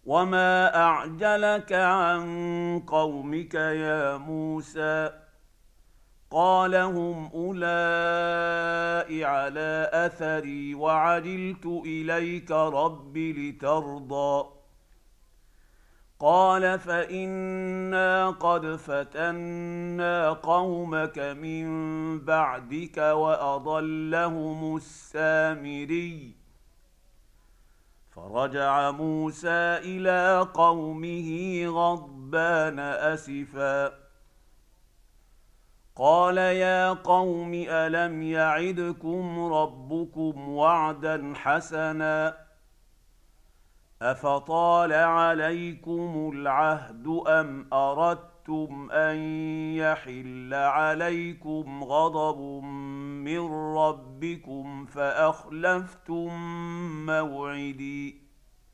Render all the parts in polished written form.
وما أعجلك عن قومك يا موسى؟ قال هم أولئك على أثري وعجلت إليك رب لترضى. قال فإنا قد فتنا قومك من بعدك وأضلهم السامري. فرجع موسى إلى قومه غضبان أسفا قال يا قوم ألم يعدكم ربكم وعدا حسنا أفطال عليكم العهد أم أردتم أن يحل عليكم غضب من ربكم فأخلفتم موعدي؟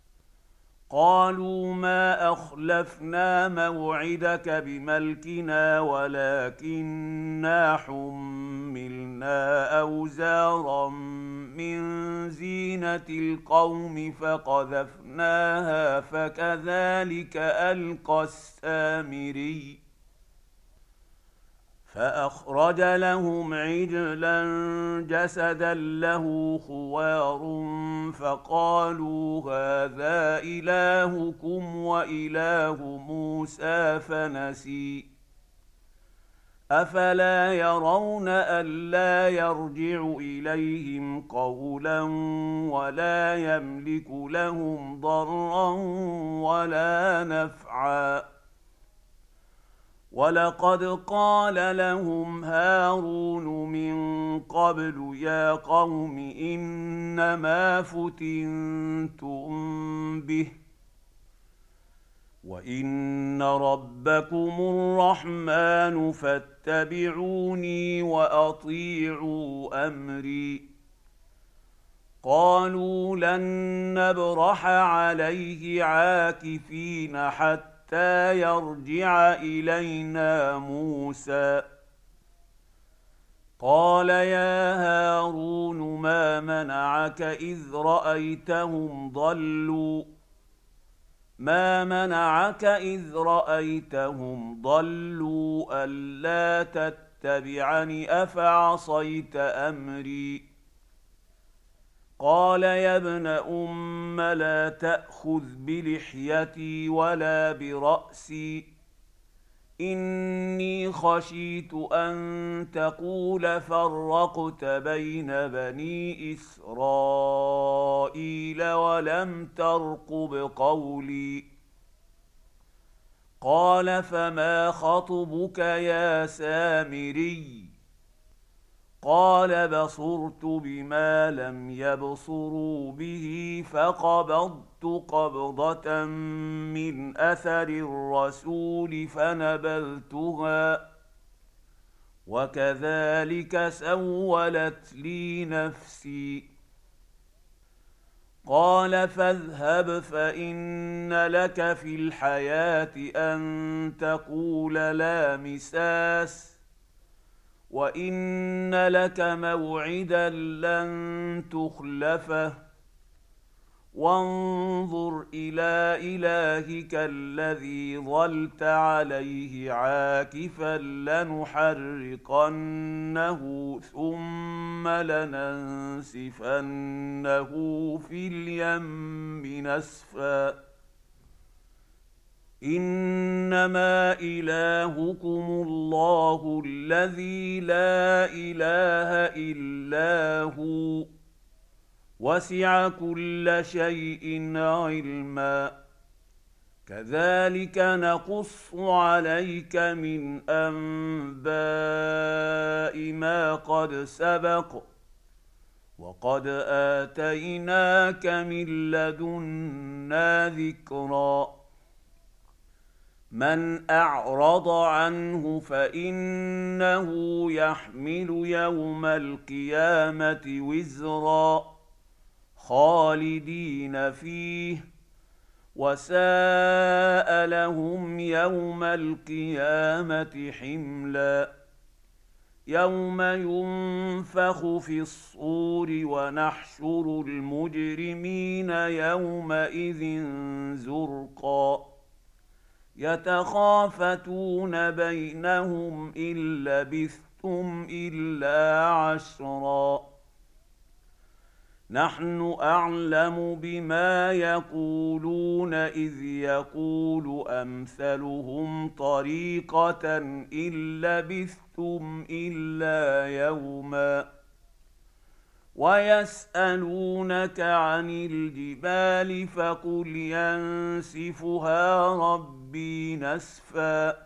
قالوا ما أخلفنا موعدك بملكنا ولكننا حملنا أوزارا من زينة القوم فقذفناها فكذلك ألقى السامري. فأخرج لهم عجلا جسدا له خوار فقالوا هذا إلهكم وإله موسى فنسي. أفلا يرون ألا يرجع إليهم قولا ولا يملك لهم ضرا ولا نفعا؟ ولقد قال لهم هارون من قبل يا قوم إنما فتنتم به وإن ربكم الرحمن فاتبعوني وأطيعوا أمري. قالوا لن نبرح عليه عاكفين حتى يرجع إلينا موسى. قال يا هارون ما منعك إذ رأيتهم ضلوا ألا تتبعني أفعصيت أمري؟ قال يا ابن أم لا تأخذ بلحيتي ولا برأسي إني خشيت أن تقول فرقت بين بني إسرائيل ولم ترقب قولي. قال فما خطبك يا سامري؟ قال بصرت بما لم يبصروا به فقبضت قبضة من أثر الرسول فنبذتها وكذلك سولت لي نفسي. قال فاذهب فإن لك في الحياة أن تقول لا مساس وإن لك موعدا لن تخلفه وانظر إلى إلهك الذي ظلت عليه عاكفا لنحرقنه ثم لننسفنه في اليم نسفا. إنما إلهكم الله الذي لا إله إلا هو وسع كل شيء علما. كذلك نقص عليك من أنباء ما قد سبق وقد آتيناك من لدنا ذكرا. من أعرض عنه فإنه يحمل يوم القيامة وزرا خالدين فيه وساء لهم يوم القيامة حملا. يوم ينفخ في الصور ونحشر المجرمين يومئذ زرقا يتخافتون بينهم إن لبثتم إلا عشرا نحن أعلم بما يقولون إذ يقول أمثلهم طريقة إن لبثتم إلا يوما ويسألونك عن الجبال فقل ينسفها ربي نسفا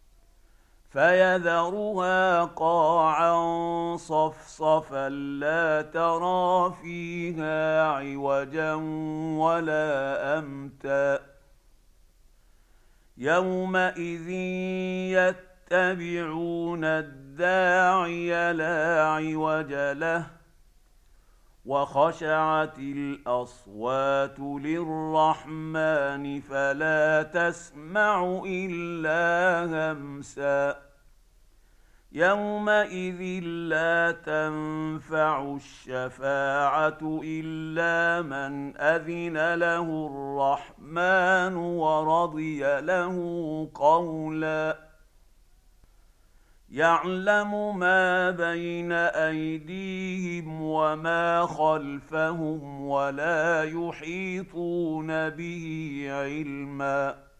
فيذرها قاعا صفصفا لا ترى فيها عوجا ولا أمتا يومئذ يتبعون الداعي لا عوج له وخشعت الأصوات للرحمن فلا تسمع إلا همسا يومئذ لا تنفع الشفاعة إلا من أذن له الرحمن ورضي له قولا يعلم ما بين أيديهم وما خلفهم ولا يحيطون به علما